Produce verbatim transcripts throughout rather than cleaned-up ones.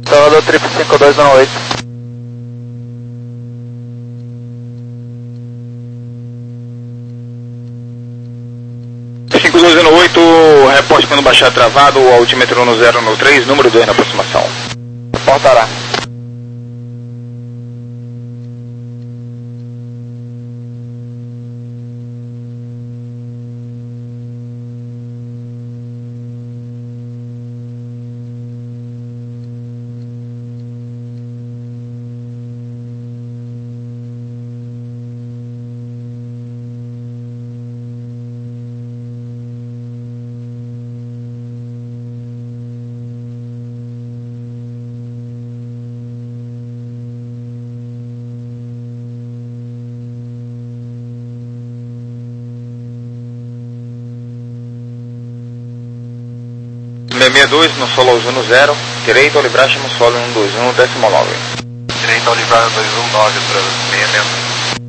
Salvador triplo cinco dois um oito. cinco dois um oito, reporte quando baixar travado, o altímetro no zero no três, número dois na aproximação. Reportará. seiscentos e sessenta e dois no solo uno zero, direito ao livragem no solo um dois um, décimo nove. Direito ao livragem dois um nove para seiscentos e sessenta e dois.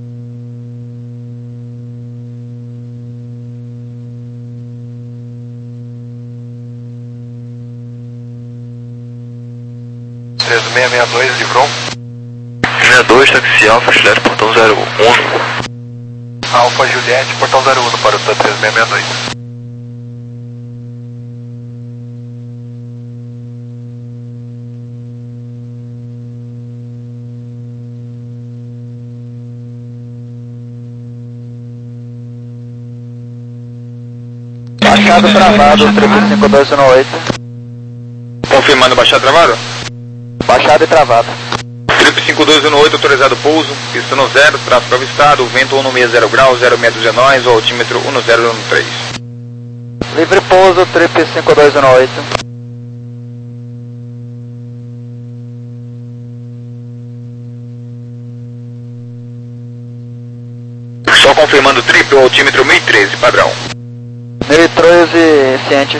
treze seiscentos e sessenta e dois, livrou. sessenta e dois, táxi Alfa, acelera portão zero um. Alfa Juliette, portão zero um para o treze seiscentos e sessenta e dois. Baixado travado, triplo cinco dois um oito. Confirmando baixar travado? Baixado e travado. Triplo cinco dois um oito, autorizado pouso, pista no zero, tráfego avistado, vento cento e sessenta graus, zero metros de nós, o altímetro um zero um três. Livre pouso, triplo cinco dois um oito. Só confirmando triplo, altímetro mil e treze, padrão. mil e treze, ciente.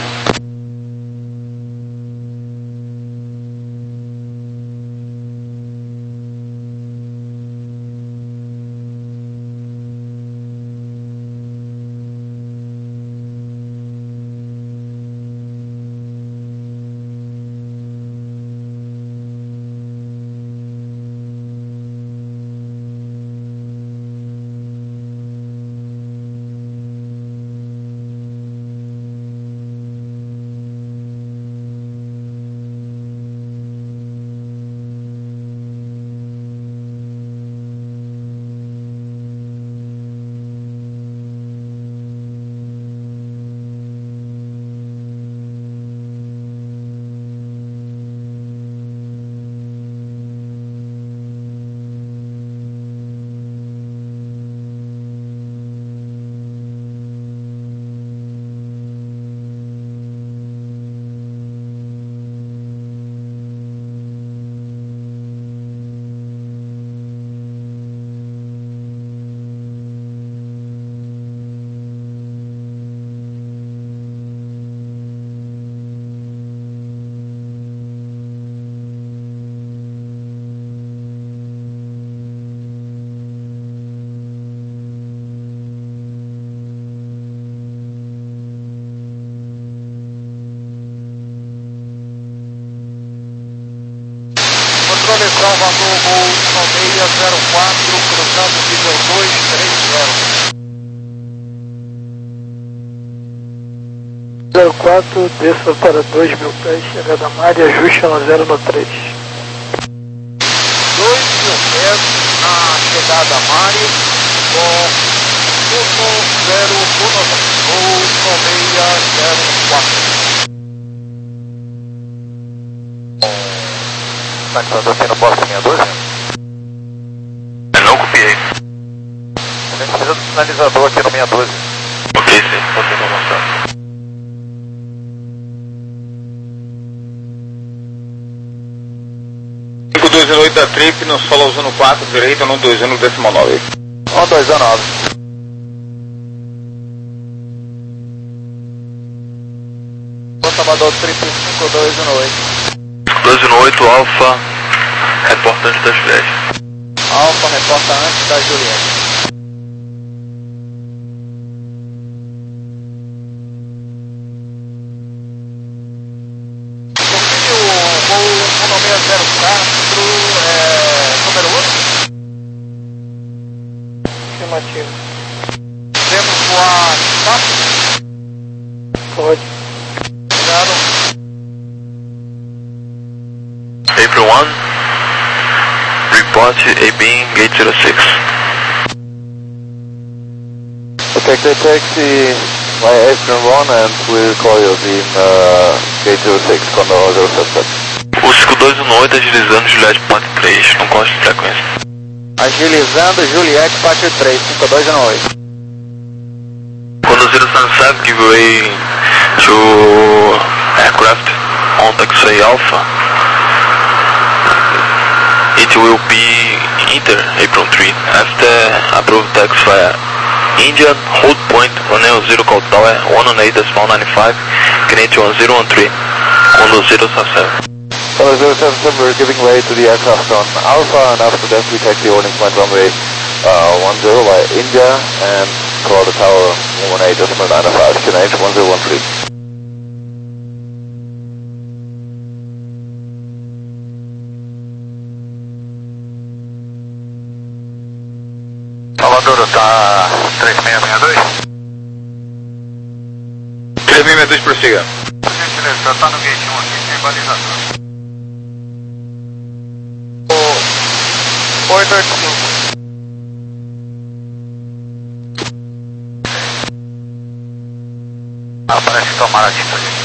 Controle Salvador, voo seis zero quatro, cruzado nível dois três zero. zero quatro, desça para dois mil pés, chegada a mar e ajuste no zero no três. dois mil pés na chegada a Mari, com um zero um, voo seis zero quatro. Taxador tem no posto sessenta e dois? Eu não copiei. A gente precisa do sinalizador aqui no sessenta e dois. Ok, sim, pode ter mostrar. cinco dois um oito da Trip, no solo uno quatro, direito no dois um, décimo nove. um dois um nove. Salvador triplo cinco dois um oito. dois um oito, Alfa, reporta antes das flechas. Alfa, reporta antes da Juliette. Confirme o voo um seis Afirmativo. Podemos voar tá? Pode. Obrigado. April one, report A B gate zero six. Detected taxi via April one and we'll call you beam uh, gate zero six, Condor zero seven seven. O cinco dois um oito agilizando Juliette Ponte três, não corte de frequência. Agilizando Juliette Pátio três, cinco dois um oito. Condor zero seven seven, give way to aircraft on taxiway Alpha. It will be Inter, April three, after approved taxi via Indian, hold point, runway zero call tower, one one eight point nine five, Canadian one zero one three, Condor zero seven seven. Condor zero seven seven, we're giving way to the aircraft on Alpha, and after that we take the holding point runway uh, one zero via India and call the tower one one eight point nine five, Canadian one zero one three. Salvador, tá três seis seis dois? três seis seis dois, prossiga. Por gentileza, tá no gate um aqui, sem balização. oito oito cinco. Ah, parece que tomaram a tinta ali.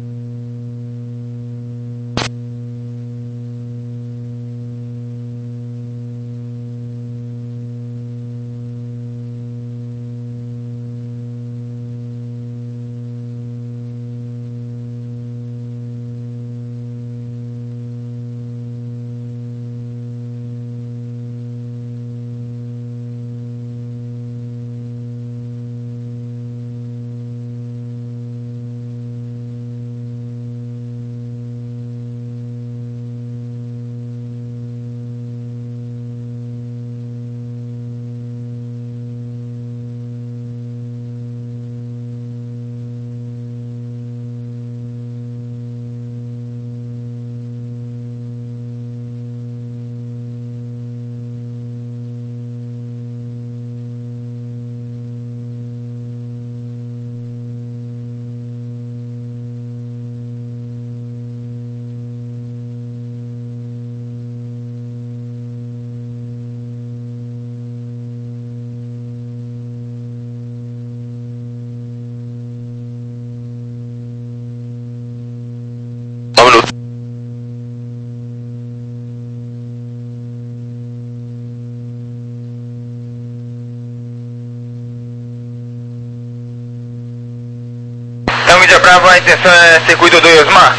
Então, Índia Brava, a intenção é circuito dois Osmar.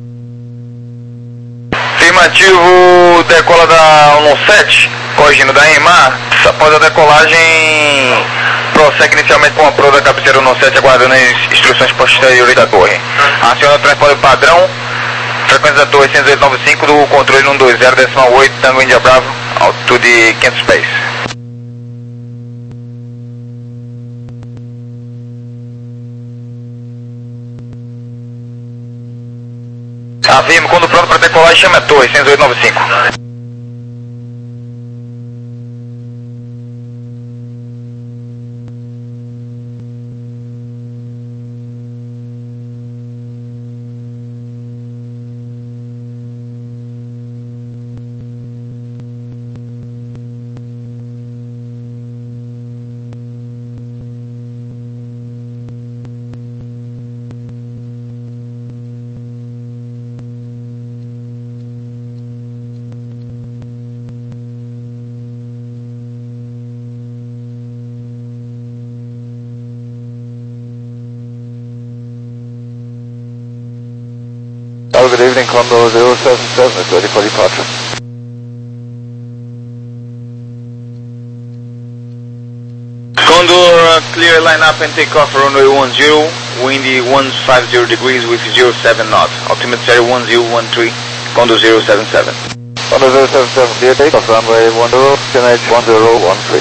Afirmativo, decola da cento sete, corrigindo da EMAR. Após a decolagem, prossegue inicialmente com a proa da cabeceira cento sete, aguardando as instruções posteriores da torre. Aciona o transporte padrão, frequência da torre cento oito nove cinco, do controle cento e vinte decimal oito, Tango Índia Bravo, altitude quinhentos pés. Afirmo, quando pronto para decolar, chame a torre cento oito nove cinco. Oh, good evening, Condor zero seven seven, it's ready for departure. Condor, uh, clear line up and take off runway one zero, windy one fifty degrees with zero seven knots, altimeter one zero one three, Condor zero seven seven. Condor zero seven seven, clear takeoff runway one zero, Q N H one zero one three.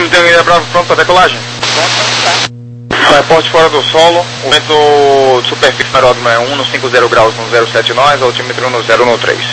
time tem Índia Bravo pronto para decolagem. Reporte fora do solo, o vento de superfície no aeródromo é um no cinco zero graus no zero sete nós, altímetro no zero no três.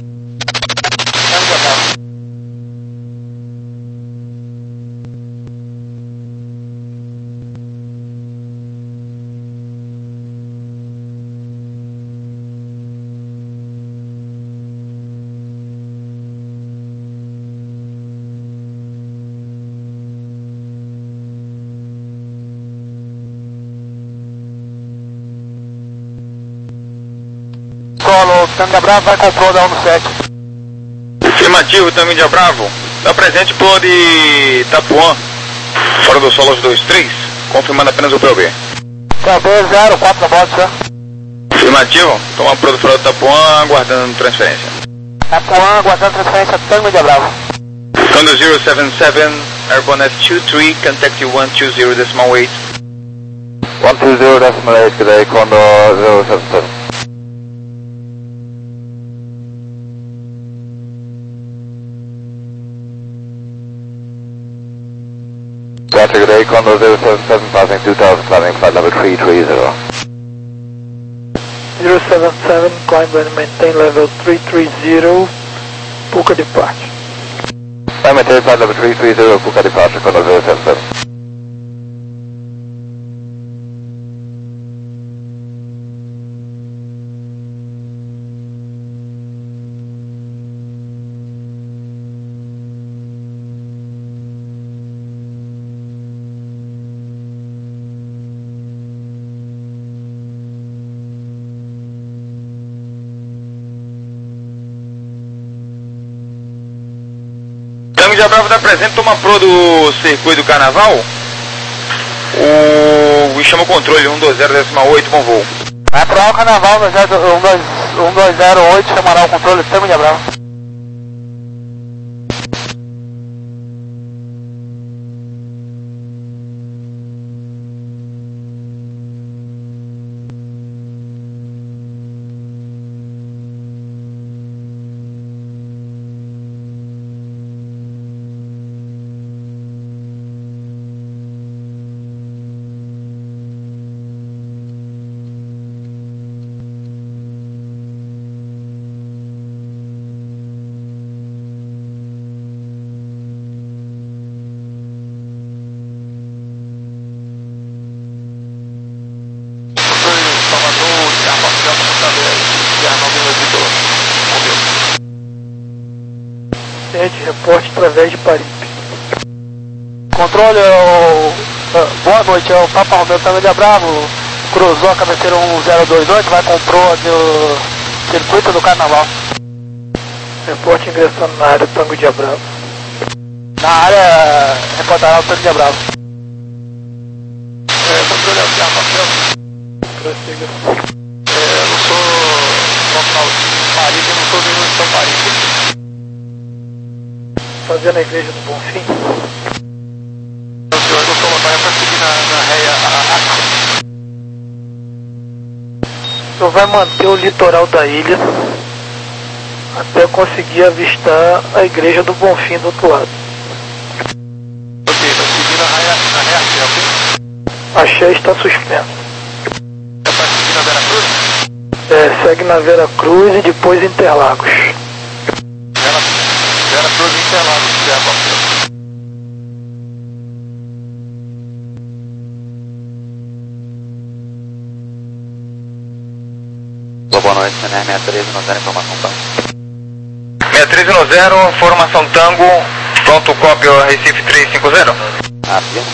Solo, Tango Bravo, vai com o Pro da um no sete. Afirmativo, Tango Índia Bravo. Dá presente Pro de Itapuã. Fora do solo os dois três, confirmando apenas o P O B. P O B zero quatro da bota, senhor. Afirmativo, toma Pro do fora do Itapuã, aguardando transferência. Itapuã, aguardando transferência, Tango Índia Bravo. Condo zero sete sete, Airborne F vinte e três, contact you one two zero decimal oito. one two zero decimal eight, good day, Condo zero seven seven. Gotcha, good day, Condo zero seven seven, passing two thousand, climbing flight level three three zero. zero seven seven, climb and maintain level three three zero, Puka departure. I maintain flight level three three zero, Puka departure, Condo zero seven seven. Tango Índia Bravo dá presente, toma Pro do circuito do Carnaval. O... e chama o controle um dois zero decimal oito, bom voo. Vai pro o Carnaval, um dois zero oito, chamará o controle, Tango Índia Bravo. Sede, reporte através de Paripe. Controle, o, uh, boa noite, é o Papa Romeu Tango Índia Bravo, cruzou a cabeceira um zero dois oito, vai com o Pro do circuito do Carnaval. Reporte ingressando na área Tango Índia Bravo. Na área, reportará o Tango Índia Bravo. É, controle aqui, a papel. Prossiga. É, eu não sou local de Paripe, eu não estou vendo onde está Paripe. Fazendo a igreja do Bonfim. O senhor não colocar é para seguir na, na réia a, a... O senhor vai manter o litoral da ilha até conseguir avistar a igreja do Bonfim do outro lado. Ok, vai seguir na réia, na réia Axé, ok? Axé está suspenso. É para seguir na Vera Cruz? É, segue na Vera Cruz e depois Interlagos. Vera, Vera Cruz e Interlagos, se der a papel. Boa noite, C N R seis três no zero, informação Tango. seis três no zero, formação Tango, pronto, cópia Recife três cinco zero. Afirma.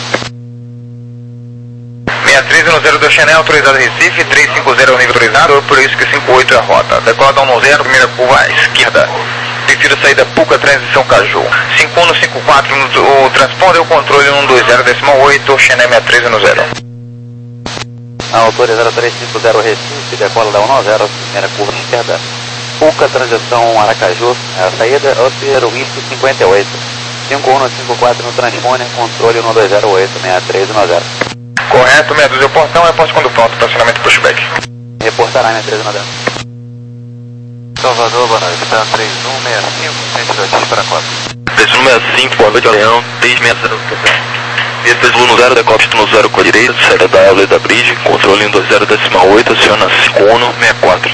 seis três no zero do Chanel, autorizado Recife, três cinco zero é o nível autorizado, por isso que cinco oito é a rota. Decola um no zero, primeira curva à esquerda. Prefiro saída Puca, transição Caju. cinco um no cinco quatro, no, o transponder, o controle um dois zero decimal oito, Chanel seis três no zero. Autorizado três cinco zero Recife, decola da um no zero, primeira curva esquerda. Puca, transição Aracaju, a saída Upper Whisky cinquenta e oito. cinco um no cinco quatro no transponder, controle um dois zero oito, seis três no zero. Correto, meia dúzia, o portão é posto quando pronto, estacionamento pushback. Reportará seis três no zero. Salvador, boa noite, tá três um seis cinco, cento e dois para quatro. Pista número cinco, boa noite, Leão, três seis zero. Pista no zero, decosta no zero com a direita, saída da Evelyn da Bridge, controle em dois zero decimal oito, aciona Cono sessenta e quatro.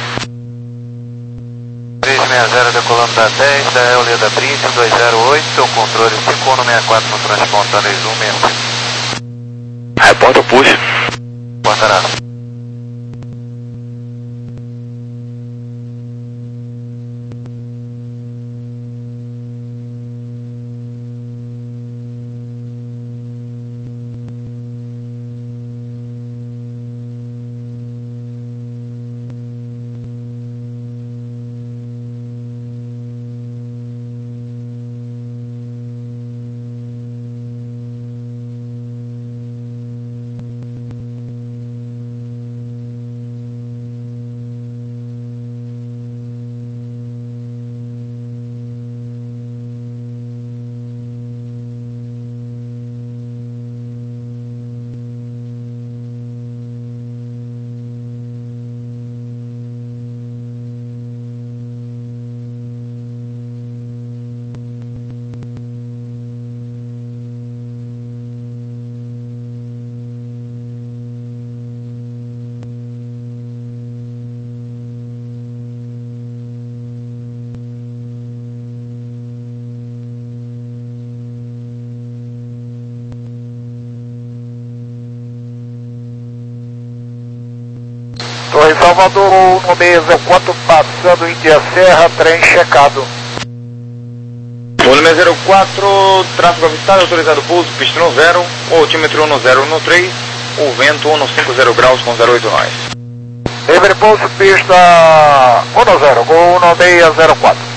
três seis zero decolando da dez, da Evelyn da Bridge, dois zero oito, controle cinco um sessenta e quatro no transpondendo zoom sessenta e cinco. Reporta o push. Portará. Torre Salvador, no seis zero quatro, passando Índia Serra, trem checado. Volume zero quatro, tráfego avistado, autorizado pouso, pista no zero, altímetro no zero no três, o vento um cinquenta graus com zero oito nós. Livre pouso, pista um zero, gol no seis zero quatro.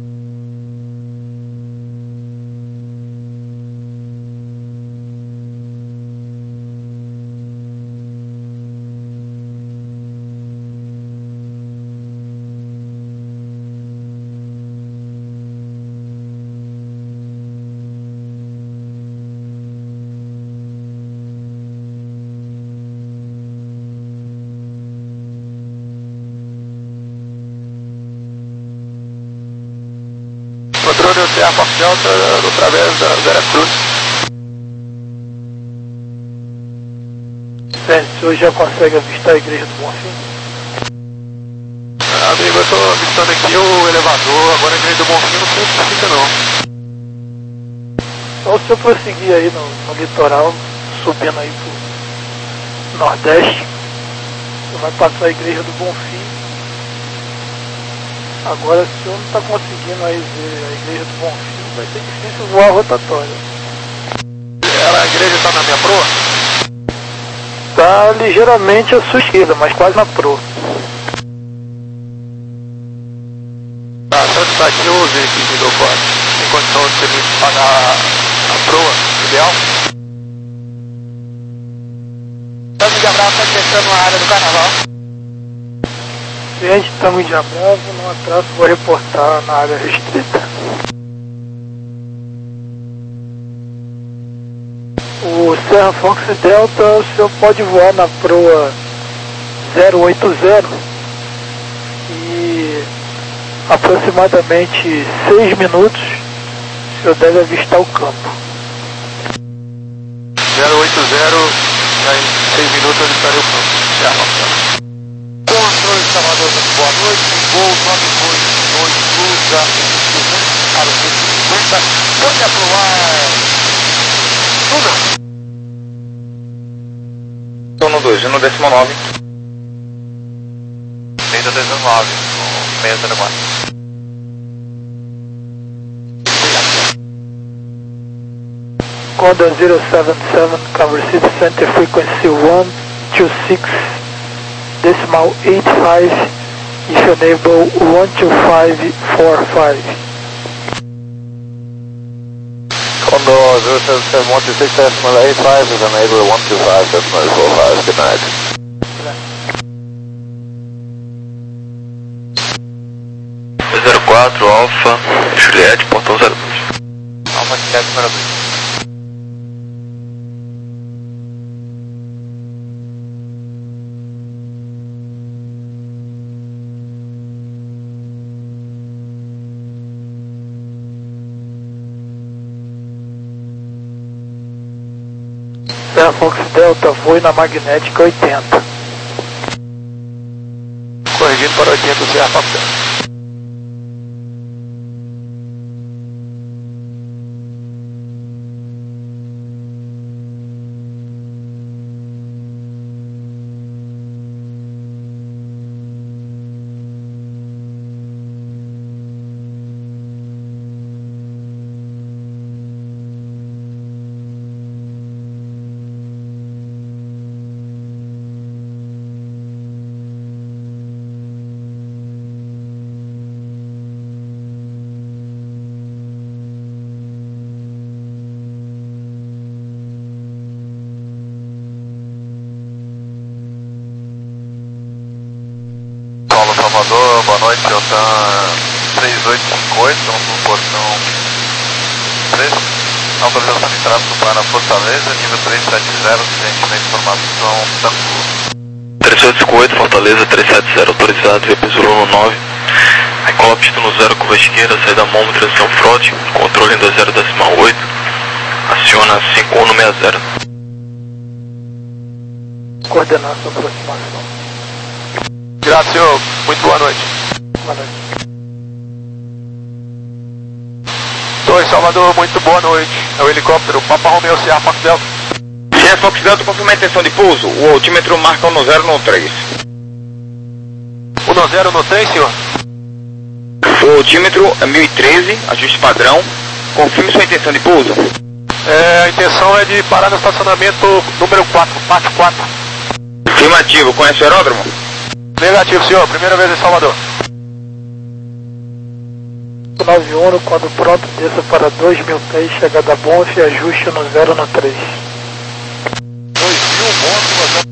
Controle terra delta através da Vera Cruz. Certo, o senhor já consegue avistar a igreja do Bonfim? Amigo, eu estou avistando aqui o elevador, agora a igreja do Bonfim não sei onde fica não. Então o senhor prosseguir aí no, no litoral, subindo aí pro nordeste, você vai passar a igreja do Bonfim. Agora, se o senhor não está conseguindo aí ver a igreja do Bonfim, vai ser difícil voar a rotatória. Ela, a igreja está na minha proa? Está ligeiramente à sua esquerda, mas quase na proa. Tá, tanto tá aqui, eu usei aqui de Docote. Tem condição de você me pagar a proa, ideal? Estamos de abraço, está testando a área do carnaval. Cliente, estamos de abraço, não atraso, vou reportar na área restrita. O Serra Fox Delta, o senhor pode voar na proa zero oito zero e aproximadamente seis minutos o senhor deve avistar o campo. zero oito zero, em seis minutos eu estarei o campo. Tchau. Controle Salvador, boa noite, gol nove dois dois, cruza para o cento e cinquenta, pode aprovar. Luna. Estou no dois, no décimo nove. Desde o dezenove, no seis zero quatro. Conda zero sete sete, cover city center frequency one two six decimal eight five, if enable one two five four five. Condor zero seven seven one two six decimal eight five is enable one two five decimal four five, good night. zero quatro, Alfa, Juliette, portão zero dois. Alfa Juliette, número dois. Serra Fox Delta, voe na magnética oitenta. Corrigindo para oitenta, Serra Fox Delta. Salvador, boa noite, Otan três oito cinco oito, estamos no portão três, autorização de tráfego para Fortaleza, nível três sete zero, cliente informação Tango. três oito cinco oito, Fortaleza, três sete zero, autorizado, via Zulu no nove, recola pista no zero, curva esquerda, saída mão, direção front, controle em dois zero decimal oito, aciona cinco um seis zero. Coordenação aproximação. Graças, senhor. Muito boa noite. Boa noite. dois Salvador, muito boa noite. É o helicóptero Papa Romeo Serra Fox Delta. Serra Fox Delta, confirma a intenção de pouso. O altímetro marca um zero no três. um zero no três, senhor? O altímetro é mil e treze, ajuste padrão. Confirme sua intenção de pouso. É, a intenção é de parar no estacionamento número quatro, parte quatro. Afirmativo, conhece o aeródromo? Negativo, senhor. Primeira vez em Salvador. nove um, quando pronto, desça para dois mil pés, chegada Bonf e ajuste no zero no três. dois mil, Bonf,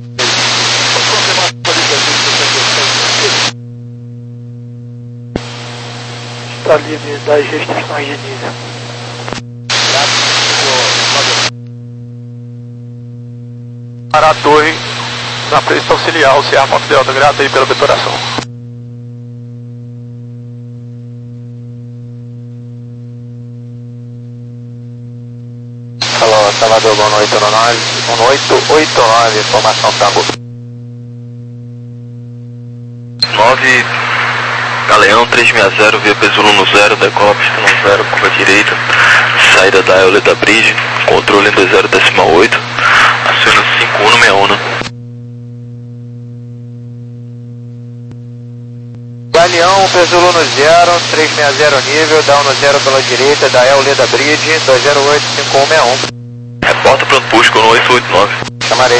Está livre das restrições de nível. Para a torre, na pista auxiliar, o Serra Fox Delta, grato aí pela obturação. Alô, Salvador, boa noite, um oito oito nove, informação Tango. nove, Galeão três seis zero, via Zulu no zero, decola pista no zero, curva direita, saída da Eoleda Bridge, controle em dois zero decimal oito, aciona cinco um seis um. Galeão, Zulu no zero, três seis zero nível, down no zero pela direita, da Eoleda Bridge, dois zero oito cinco um seis um. Reporta pronto busco no oito oito nove. Chamarei.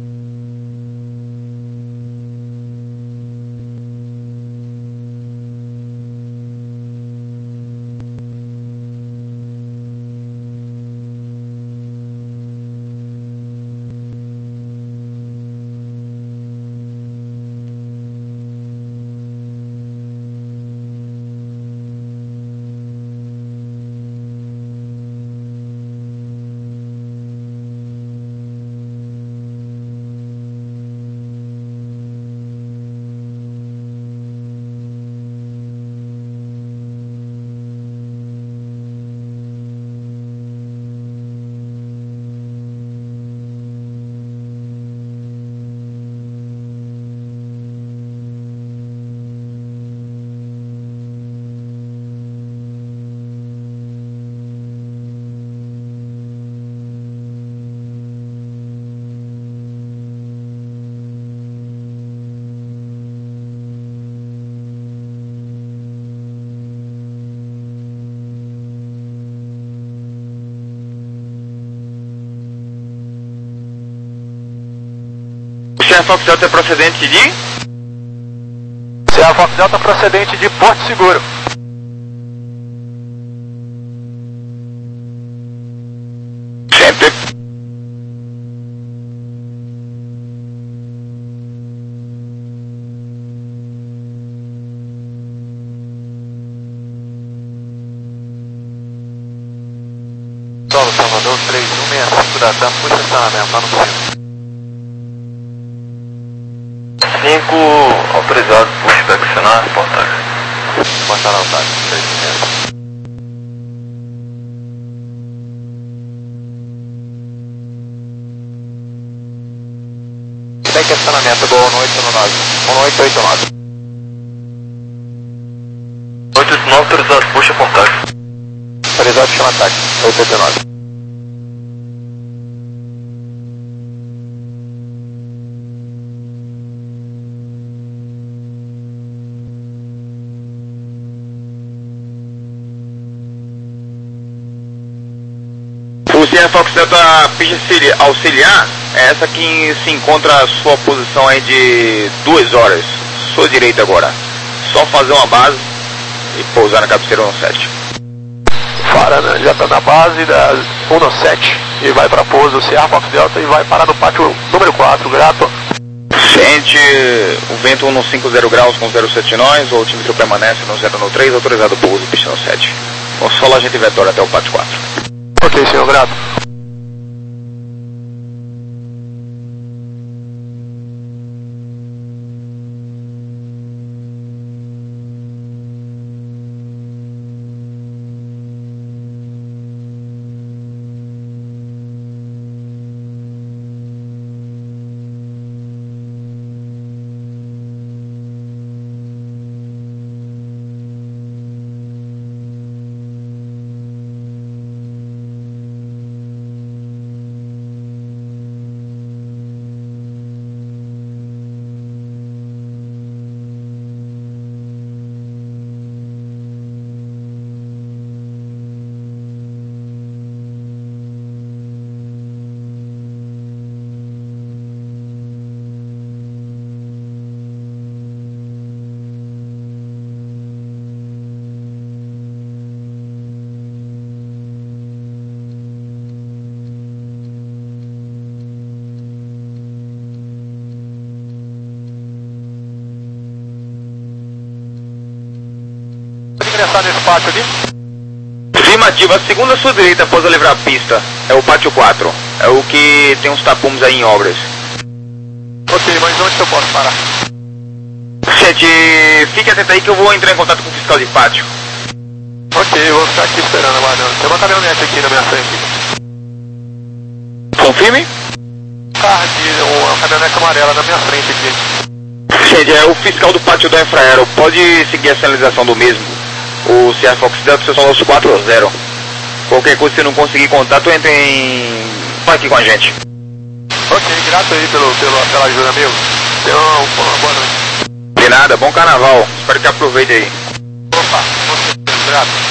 Serra Fox Delta é procedente de? Serra Fox Delta procedente de Porto Seguro. Sempre. Solo Salvador, três um seis cinco da TAM, puxa estacionamento, tá no cinco. cinco, autorizado, pushback cenário, reportagem. Botar na alta, três um seis. Tá na meta, Gol um oito nove. um oito oito nove. oito oito nove, autorizado, puxa contato. Autorizado, chama ataque. oito oito nove. O Sierra Fox Delta pista auxiliar é essa que se encontra a sua posição aí de duas horas, sua direita agora. Só fazer uma base e pousar na cabeceira um sete. Farana já está na base da um sete e vai para pouso Sierra Fox Delta e vai parar no pátio número quatro, grato. Gente, o vento no cinquenta graus com zero sete nós, o altímetro permanece no zero três, autorizado pouso pista no sete. O solo a gente vetora até o pátio quatro. Ok, senhor, grato. Ingressar nesse pátio ali? Afirmativa, a segunda à sua direita após a livrar a pista é o pátio quatro. É o que tem uns tapumes aí em obras. Ok, mas onde que eu posso parar? Gente, fique atento aí que eu vou entrar em contato com o fiscal de pátio. Ok, eu vou ficar aqui esperando, aguardando. Tem uma caminhonete aqui na minha frente. Confirme? Carro aqui, uma caminhonete amarela na minha frente aqui. Gente, é o fiscal do pátio da Infraero. Pode seguir a sinalização do mesmo. O Sierra Fox Delta, seu solo quatro zero. Qualquer coisa que você não conseguir contato, entre em... aqui com a gente. Ok, grato aí pelo, pelo, pela ajuda, amigo. Tenha uma, uma boa noite. De nada, bom carnaval. Espero que aproveite aí. Opa, com certeza, grato.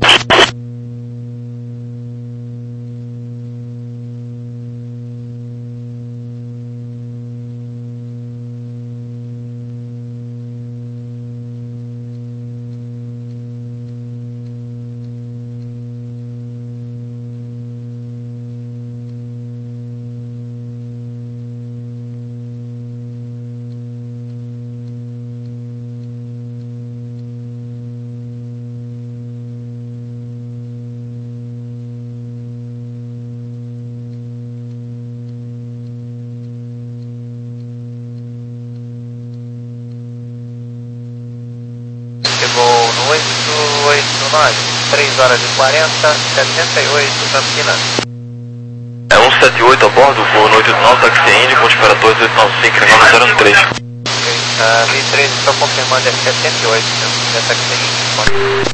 Chegou no oito oito nove, três horas e quarenta, setenta e oito, Campinas. É um sete oito a bordo, voo no oito oito nove, táxi Indy, ponte para dois oito nove cinco, nove zero três. Uh, mil e treze, estou confirmando, é setenta e oito, é táxi Indy.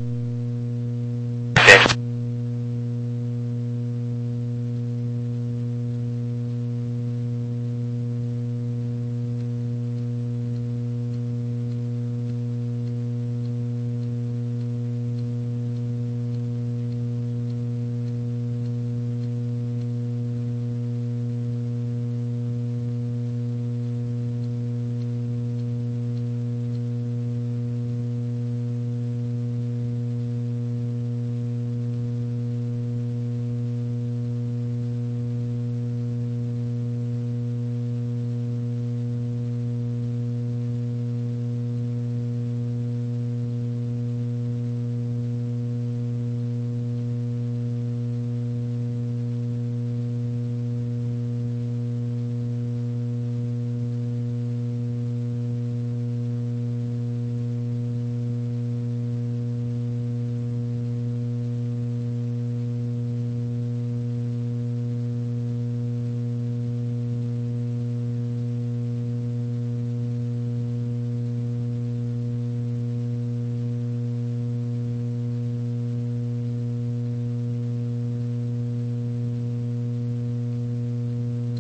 Sim.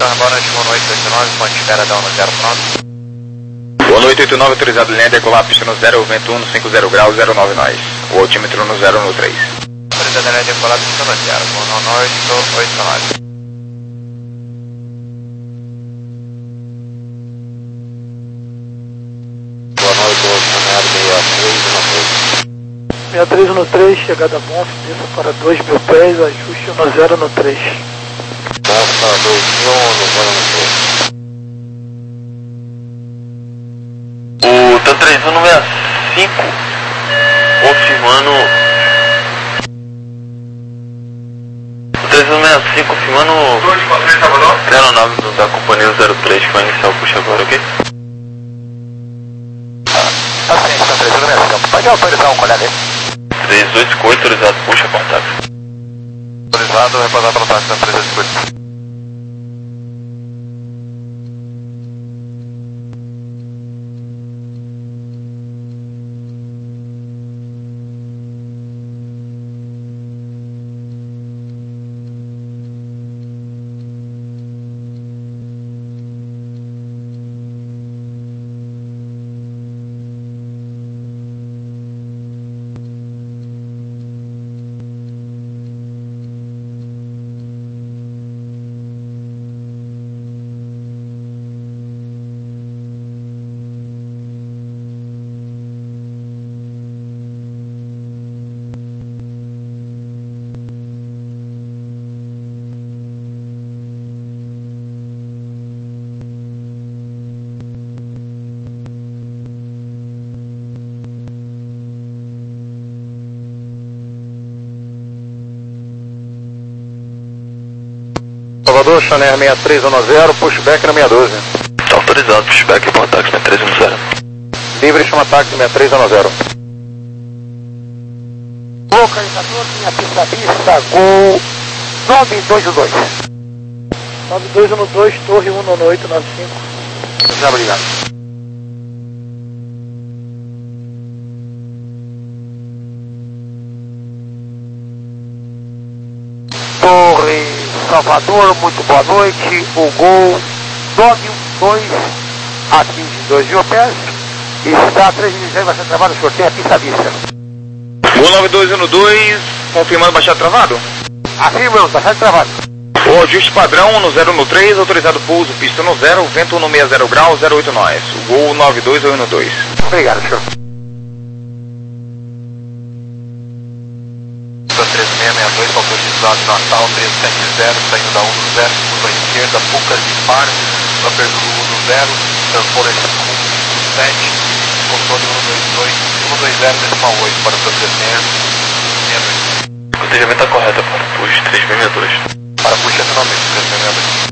boa noite, boa noite, oito nove, ponte de espera, down no zero, pronto. Boa noite, oito nove, autorizado linha, decolar pista no zero, vento um no cinco zero graus, zero nove nós. O altímetro no zero no três. Autorizado linha, decolar pista no zero, no norte, oito nove. Boa noite, sessenta e três no três, chegada Bonf, desça para dois mil pés, ajuste no zero no três. Bonf para dois mil no zero no três. O T três um sessenta e cinco, confirmando. O três um sessenta e cinco, confirmando. A aeronave da companhia zero três que vai iniciar o puxa agora, ok? Tá sim, tá três um sessenta e cinco. Pode autorizar um colega aí? três oito cinco oito, autorizado, puxa contato. Autorizado, repassar pelo táxi da três oito cinco oito. Salvador, Chanel sessenta e três um zero, pushback na seiscentos e doze. Tá autorizado, pushback com ataque sessenta e três um zero. Livre, chama táxi sessenta e três um zero. Localizador, minha pista vista, gol nove dois um dois. nove dois um dois, torre um nove oito nove cinco. Já obrigado. Torre Salvador, muito boa noite. O gol nove um dois atinge dois mil pés. Está a três mil, vai ser travado, o senhor tem a pista vista. um nove dois um dois, confirmando baixado travado. Afirmamos, baixado travado. O ajuste padrão no zero no três, autorizado pouso, pista no zero, vento no sessenta graus, zero oito nós. O gol nove dois um dois. Obrigado, senhor. três seis seis dois, autorizado Natal três sete zero, saindo da um no zero, curva à esquerda, Pucas de par, abertura um no zero, transforma um sete, controle um dois dois, um dois zero, decimal oito para o três seis seis. O cotejamento está correto para o push três seis seis dois. Para puxa finalmente, três seis seis dois.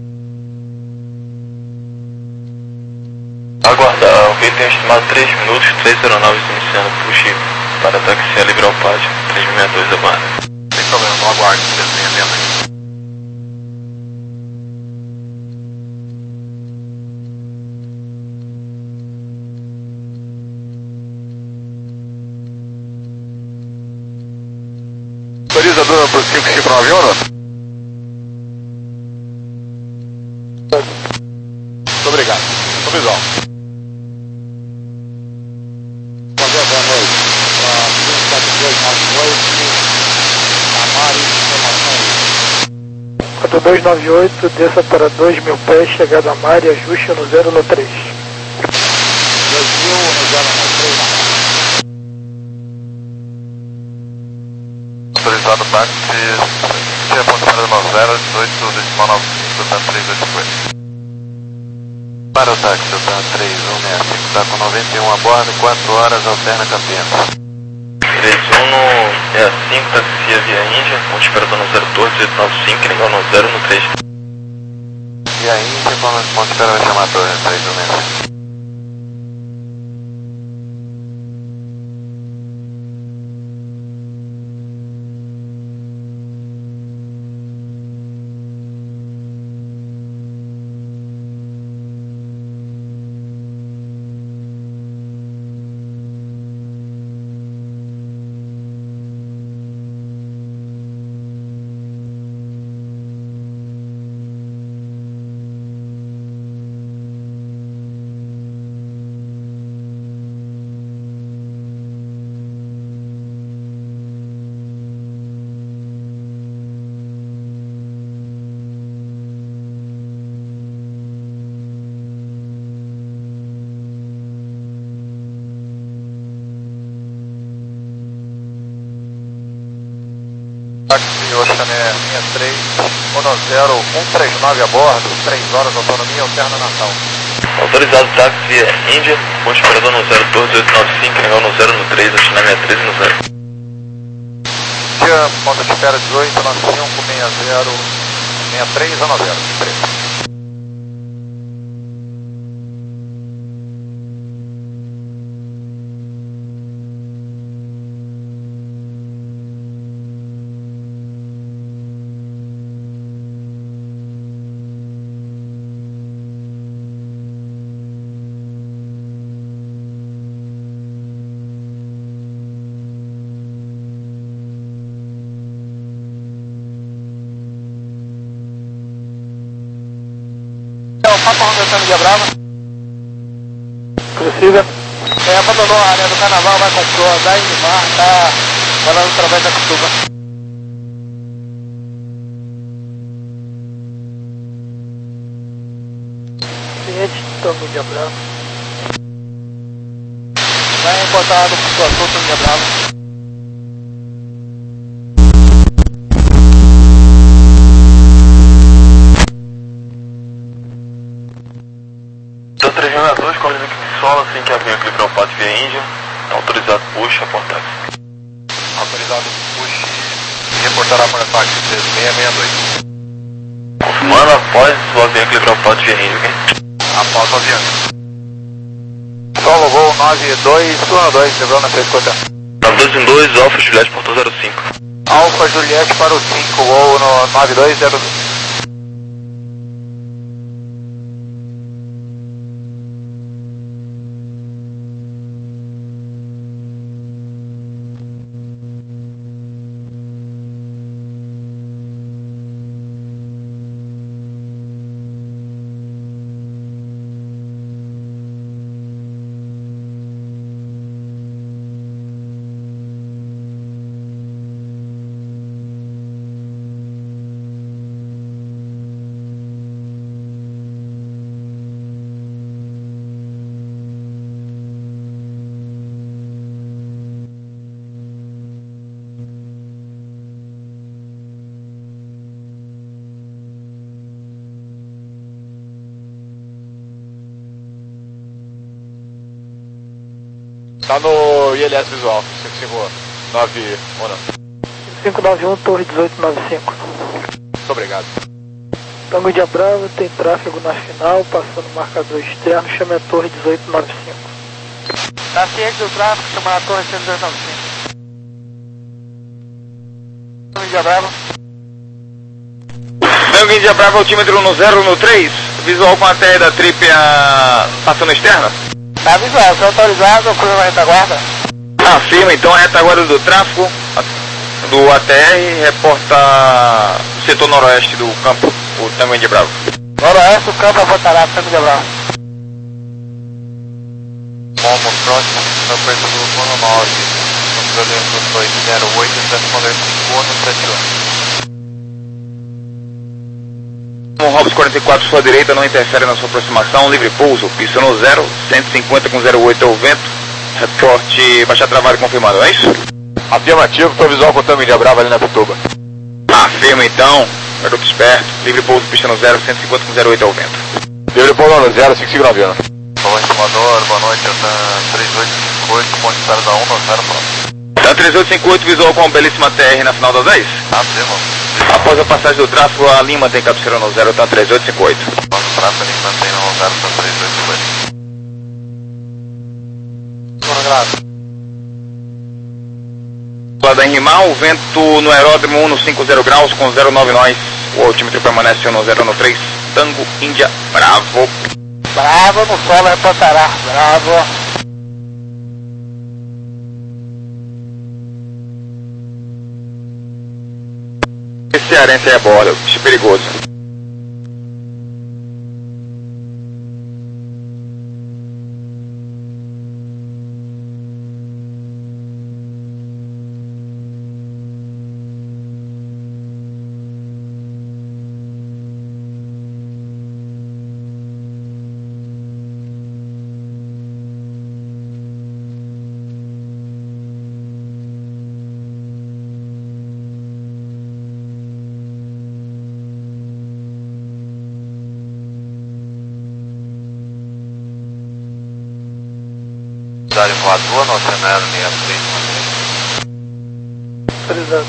Aguardar, ok, tem estimado três minutos, três aeronaves iniciando push para taxiar livre ao pátio, três seis seis dois aguarda. Sem problema, não aguarde, três seis seis dois. Autorizador para o cinco cinco nove um. Muito obrigado. Muito visão. Boa noite. quatro dois nove oito, Amari, informação. quatro dois nove oito, desça para dois mil pés, chegada a Mari, ajuste no zero no três. dois mil no zero no três. Autorizado táxi, tinha ponto para nove zero, dezoito, decimal nove cinco, tá três oito cinco. Para o táxi, tá três um seis cinco, está com noventa e um a bordo, quatro horas, alterna Campinas. três um sessenta e cinco, taxia via Índia, ponte esperador no zero dois, oito nove cinco, legal no zero no três. E a Índia, quando ponte espera vai chamar a torre, três um seis cinco. Chané sessenta e três, Ono zero, cento e trinta e nove a bordo, três horas de autonomia, alterna Natal. Autorizado táxi via Índia, ponto operador no zero dois oito nove cinco, nível no zero no três, China sessenta e três no zero. Índia, ponta de espera dezoito nove cinco, sessenta, sessenta e três, Ono zero, três. Papa Honda Tango de Brava. Prossiga. É, abandonou a área do carnaval, vai com proa, da Inimar, tá falando através da Cutuba. Cliente Tango de Brava. Vai encontrar no pontuador Tango de Brava. três sessenta e dois, corre de solo, assim que avião equilibrar o pato via Índia. Autorizado push, aportar. Autorizado push e reportará para táxi três seis seis dois. Confirmando após o avião equilibrar o pato via Índia, ok? Após o avião. Solo Gol nove dois, um dois, lembrando na seis cinquenta. nove dois um dois, Alfa Juliette, portão zero cinco. Alfa Juliette para o cinco, Gol no nove dois zero dois. Tá no I L S visual, cinco cinco nove ou não? cinco nove um, Torre dezoito nove cinco. Muito obrigado. Tango de Brava, tem tráfego na final, passando marcador externo, chama a Torre dezoito nove cinco. Tá ciente do tráfego, chama a Torre dezoito nove cinco. Tango de Brava. Tango de Brava, altímetro no zero no três, visual com a T R da trip a... passando externa. Tá visual, foi autorizado ou coisa na retaguarda? Afirma então a retaguarda do tráfego do A T R, reporta o setor noroeste do campo, o Tango de Bravo. Noroeste, o campo apontará, Tango de Bravo. Como próximo, campo do Mono nove, controle dois zero oito, responder cinco no sete um. O Robs quarenta e quatro, sua direita, não interfere na sua aproximação, livre pouso, pista no zero, cento e cinquenta com zero oito ao vento, reporte, baixa travado confirmado, é isso? Afirmativo, tô visual com o Tango de Brava ali na Cutuba. Afirma então, garoto esperto, livre pouso, pista no zero, cento e cinquenta com zero oito ao vento. Livre pouso no zero, cinco cinco nove. Olá, estimador, boa noite, eu tô três oito cinco oito, ponto de espera da um, no zero próximo. Tá três oito cinco oito, visual com a belíssima T R na final das dez? Afirma. Após a passagem do tráfego, a linha mantém cabeceira no zero, tá três oito cinco oito. Após o tráfego, a linha mantém no zero, tá três oito cinco oito. Sonogrado. Lado em Rimar, o vento no aeródromo um no cinco zero graus com zero nove nós. O altímetro permanece no zero no três. Tango Índia Bravo. Bravo no solo, reportará. Bravo. Esse cearense é a bordo, bicho perigoso. Salvador, no Oceano seis três. Exato.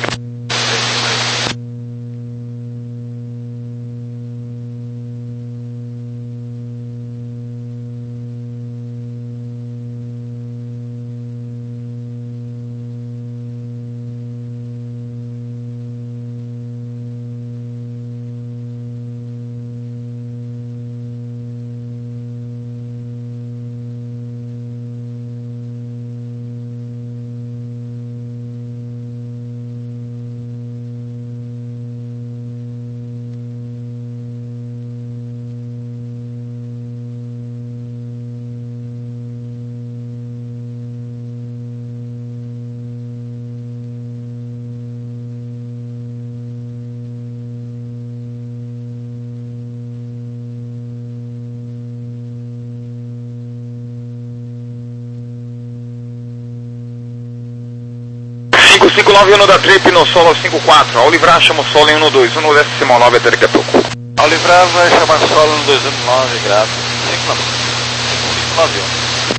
cinco nove um da trip no solo cinco quatro. Ao livrar, chama o solo em um dois. um decimal nove até daqui a pouco. Ao livrar, vai chamar solo no dois um nove graus. cinco nove um.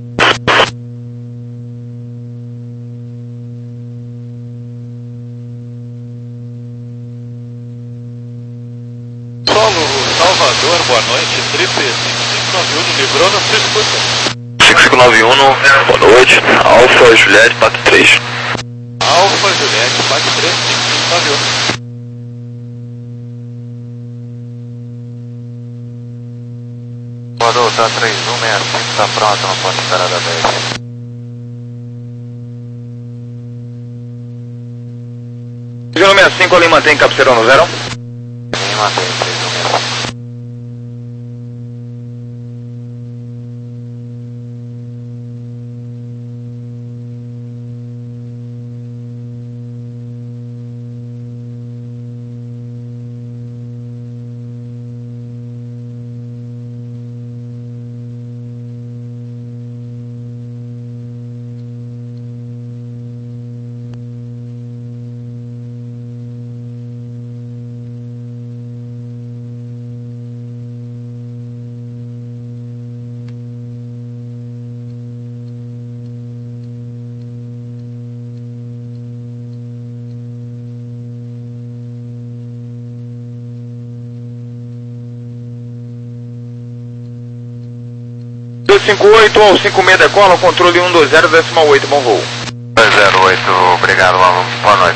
Solo Salvador, boa noite. Trip cinco cinco nove um, livrou, não se escuta. cinco cinco nove um, boa noite. Alfa Juliette, Pato três. Alfa Juliette, Pato três, cinco cinco nove um. Guarou, tá três um seis cinco, tá pronto, não pode esperar da dez. três um seis cinco ali mantém capcerão no zero. Sim, mantém três um seis cinco. dois cinco oito ao cinco seis decola, controle um dois zero decimal oito, bom voo. dois zero oito, obrigado, vamos, boa noite.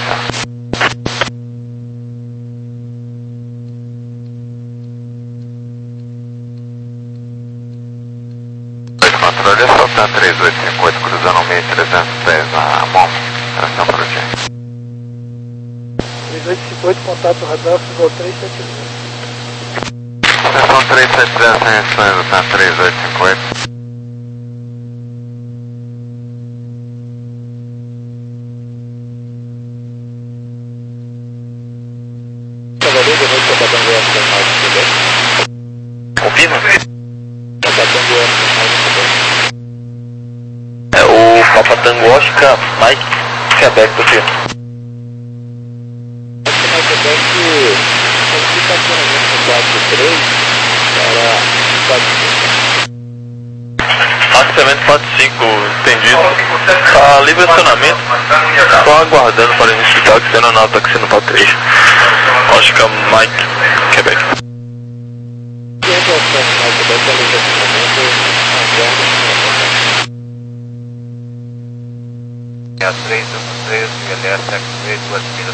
Controle é soltar três oito cinco oito, cruzando um meio trezentos e dez na mão, tração para o dia. três oito cinco oito, contato radar, ficou três sete zero. Estação três sete zero, sem reações, tá três oito cinco oito. Confirma? É o Papa Tango Oscar Mike Quebec, você. Acionamento quatro cinco, entendido. Tá livre acionamento. Só aguardando para identificar que sendo não tá sendo para três. Oscar Mike Quebec. seis três um três, L S X três, duas milhas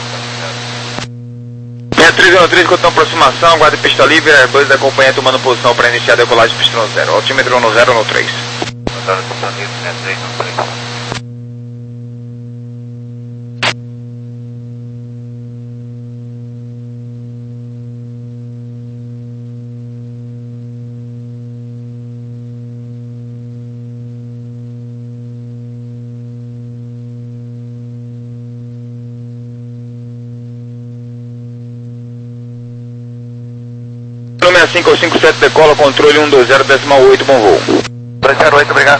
seis três um três, continua aproximação, guarda pista livre, Airbus da companhia tomando posição para iniciar a decolagem pista no zero. Altímetro no zero no três. Mandando pista livre, seis três um três. seis cinco cinco sete decola, controle um dois zero decimal oito, bom voo. dois zero oito, obrigado.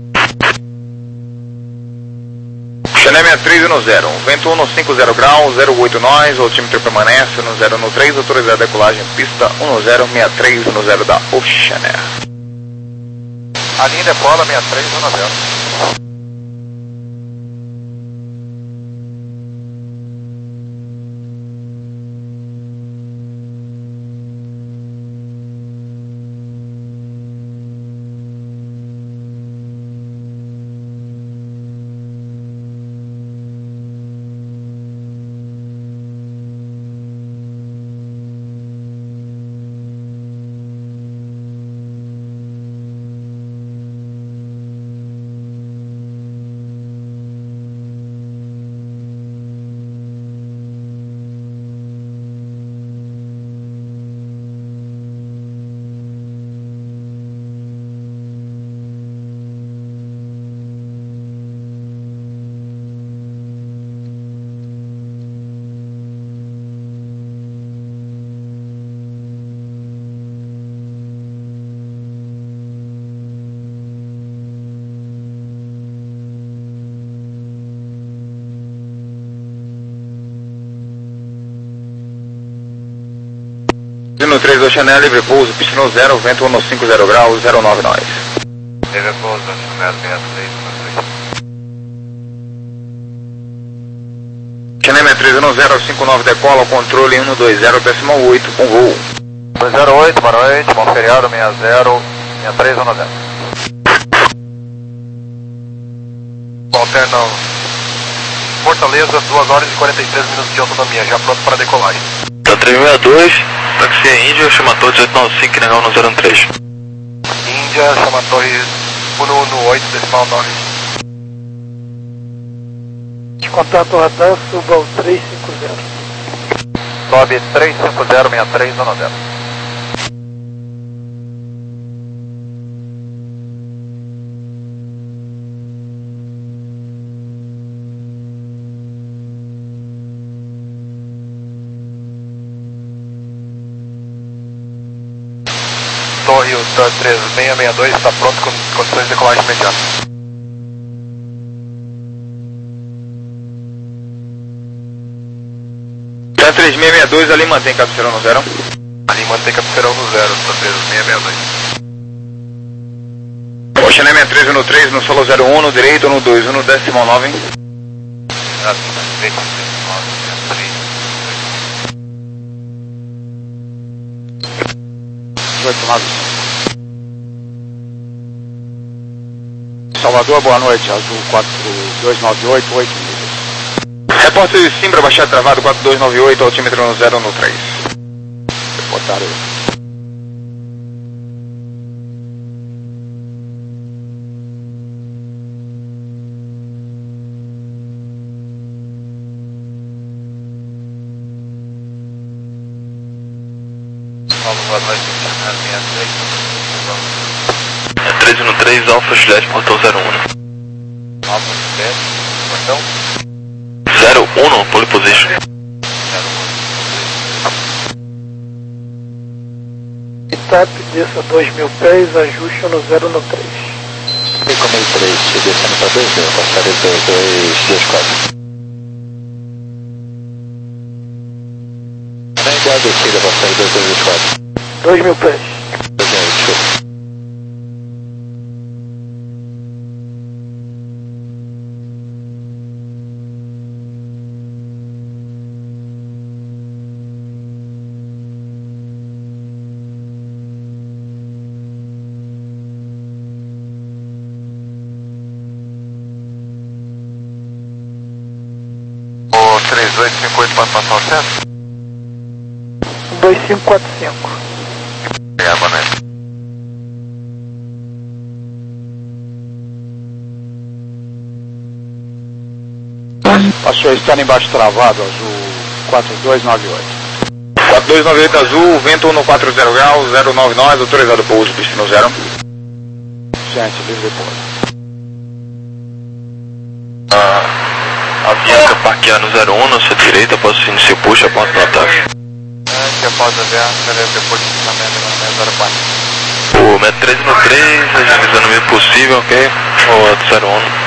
Chanel sessenta e três no zero, vento um no cinco zero graus, zero oito nós, o altímetro permanece no zero no três, autorizada a decolagem, pista um no zero, sessenta e três no zero da Oceanair. A linha decola sessenta e três no zero. No três, Ocean Air, livre pouso, pista no zero, vento um cinco zero graus, zero nove nós. Livre pouso, Ocean Air, sessenta e três, Ocean Air três um zero cinco nove decola, controle um dois zero, décimo oito, com voo. dois zero oito, boa noite, bom feriado, sessenta, sessenta e três um zero. Walter, não. Fortaleza, duas horas e quarenta e três minutos de autonomia, já pronto para decolagem. Tá três sessenta e dois, táxi é Índia, chama torre dezoito nove cinco, Negal no zero um três. Índia, chama torre cento e dezoito, decimal nove. De contato radar, suba ao três cinco zero. Sobe três cinco zero, sessenta e três um zero. Torre, o três seis seis dois está pronto com condições de decolagem imediata. Tá três seis seis dois, ali mantém cabeceirão no zero. Ali mantém cabeceirão no zero, tá três seis seis dois. Ocean Air três um três, no solo zero um, no direito, no dois um, no décimo nove. Ah, direito, dezoito nove. Salvador, boa noite, Azul quatro dois nove oito, oito milhas. Repórter de Simbra, baixado travado quatro dois nove oito, altímetro no zero no três. Reportaram. Boa noite, É três um três, Alfa Juliette, portão zero um. Alfa Juliette, portão zero um, pole position. Itap, desça dois mil pés, ajuste no zero no três. Fico meio três, descendo para dois mil, passaria dois dois quatro. Nem dá a descida, passaria dois dois quatro. dois mil pés. dois mil, show. três dois cinco oito para passar o centro? dois cinco quatro cinco. Obrigado, boa noite. Passou, está embaixo travado, Azul quatro dois nove oito. quatro dois nove oito azul, vento no quatro zero graus, zero nove nós, autorizado pouso, pista no zero. Gente, livre pouso. Ah, Avianca parquear no zero um, na sua direita, posso iniciar puxa, ponto no ataque. Antes após a Avianca, depois de lançamento na zero quatro. O metro três no três, agilizando o mínimo possível, ok? O zero um.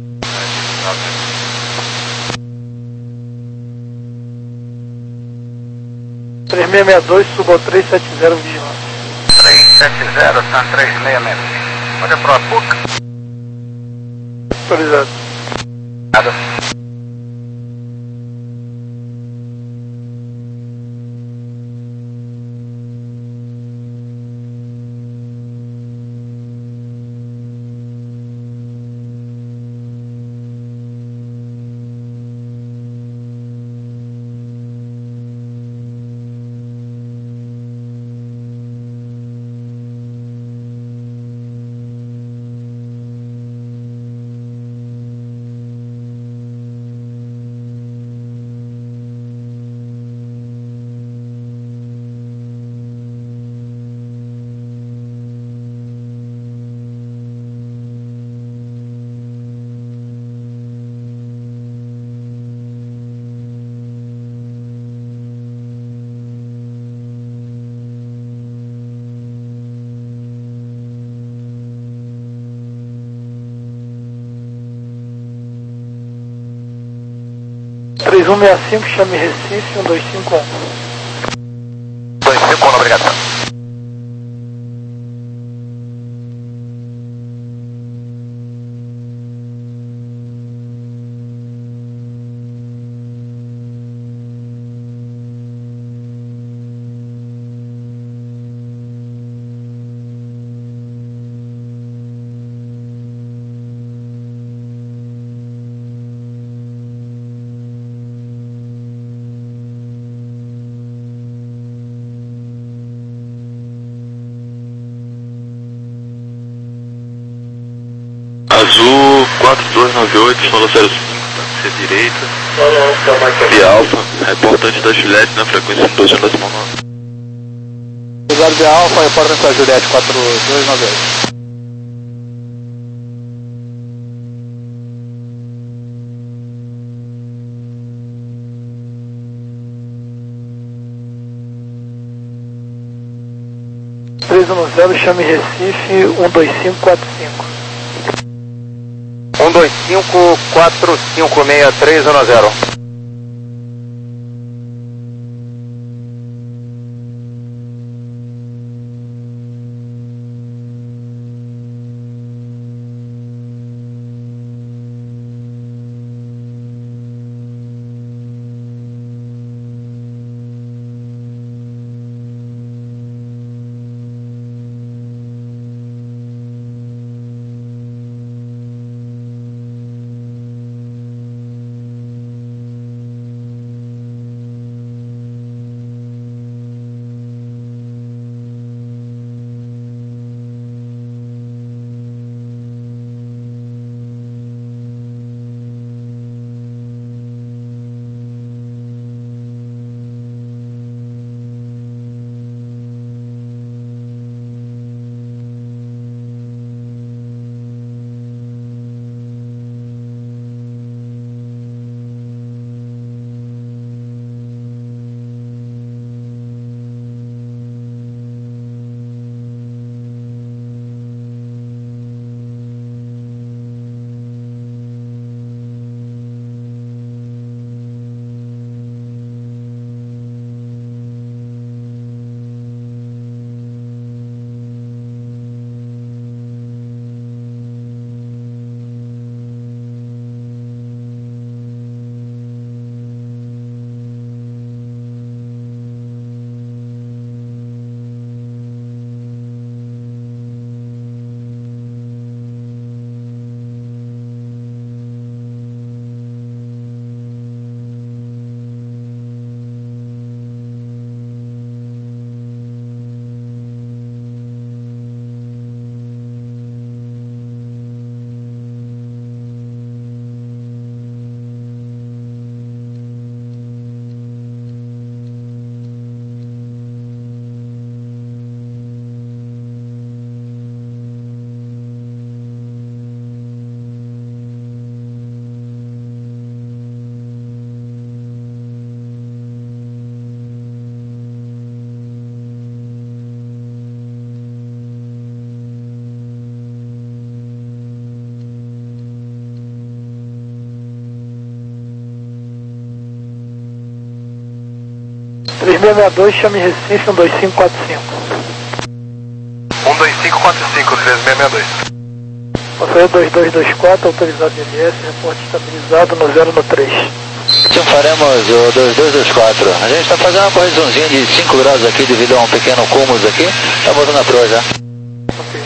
três seis seis dois, suba ao três sete zero, vigilância. três sete zero, San três seis seis. Olha para a P U C. Autorizado. Nada. três um seis cinco, chame Recife, um dois cinco um. dois cinco um, obrigado. Azul quatro dois nove oito, solo zero cinco, taxi direita. E Alfa, reportante da Juliette na frequência doze um decimal nove. Obrigado de Alfa, reportante da Juliette quatro dois nove oito. três um zero, chame Recife, um dois cinco quatro cinco. um dois cinco quatro cinco seis três um zero. três seis seis dois, chame Recife, um dois cinco quatro cinco. um dois cinco quatro cinco, três seis seis dois. Passageiro dois dois dois quatro, autorizado de L S, reporte estabilizado no zero no três. Então faremos o dois dois dois quatro. A gente está fazendo uma correçãozinha de cinco graus aqui devido a um pequeno cúmulo aqui. Está voltando a proa já. Ok.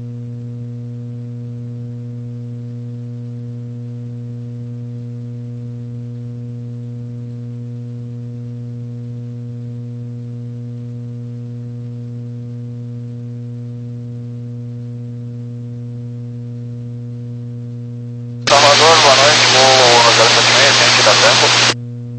Salvador, boa noite, voo zero sete seis, tem que dar tempo.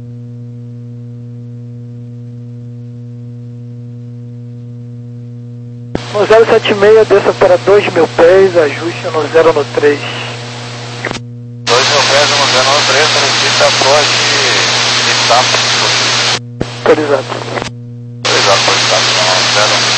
No zero sete seis, desça para dois mil pés, ajuste no zero no três. dois mil pés, no zero no três, solicita a proa de Itapo. Autorizado. Autorizado por Itapo, no zero.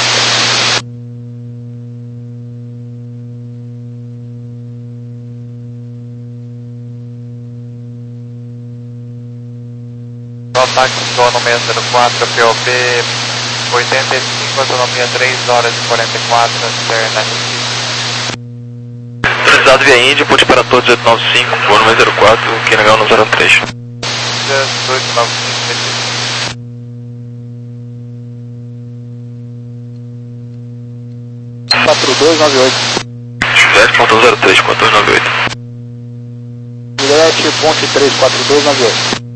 Ataque autonomia zero quatro, P O B oitenta e cinco, autonomia três horas e quarenta e quatro, externa Recife. Autorizado via Índia, ponte para todos oito nove cinco, voo número zero quatro, Q N H no zero três. oito nove cinco, Recife. quatro dois nove oito. Juliette, ponto zero três, quatro dois nove oito. Juliette, ponte três quatro dois nove oito.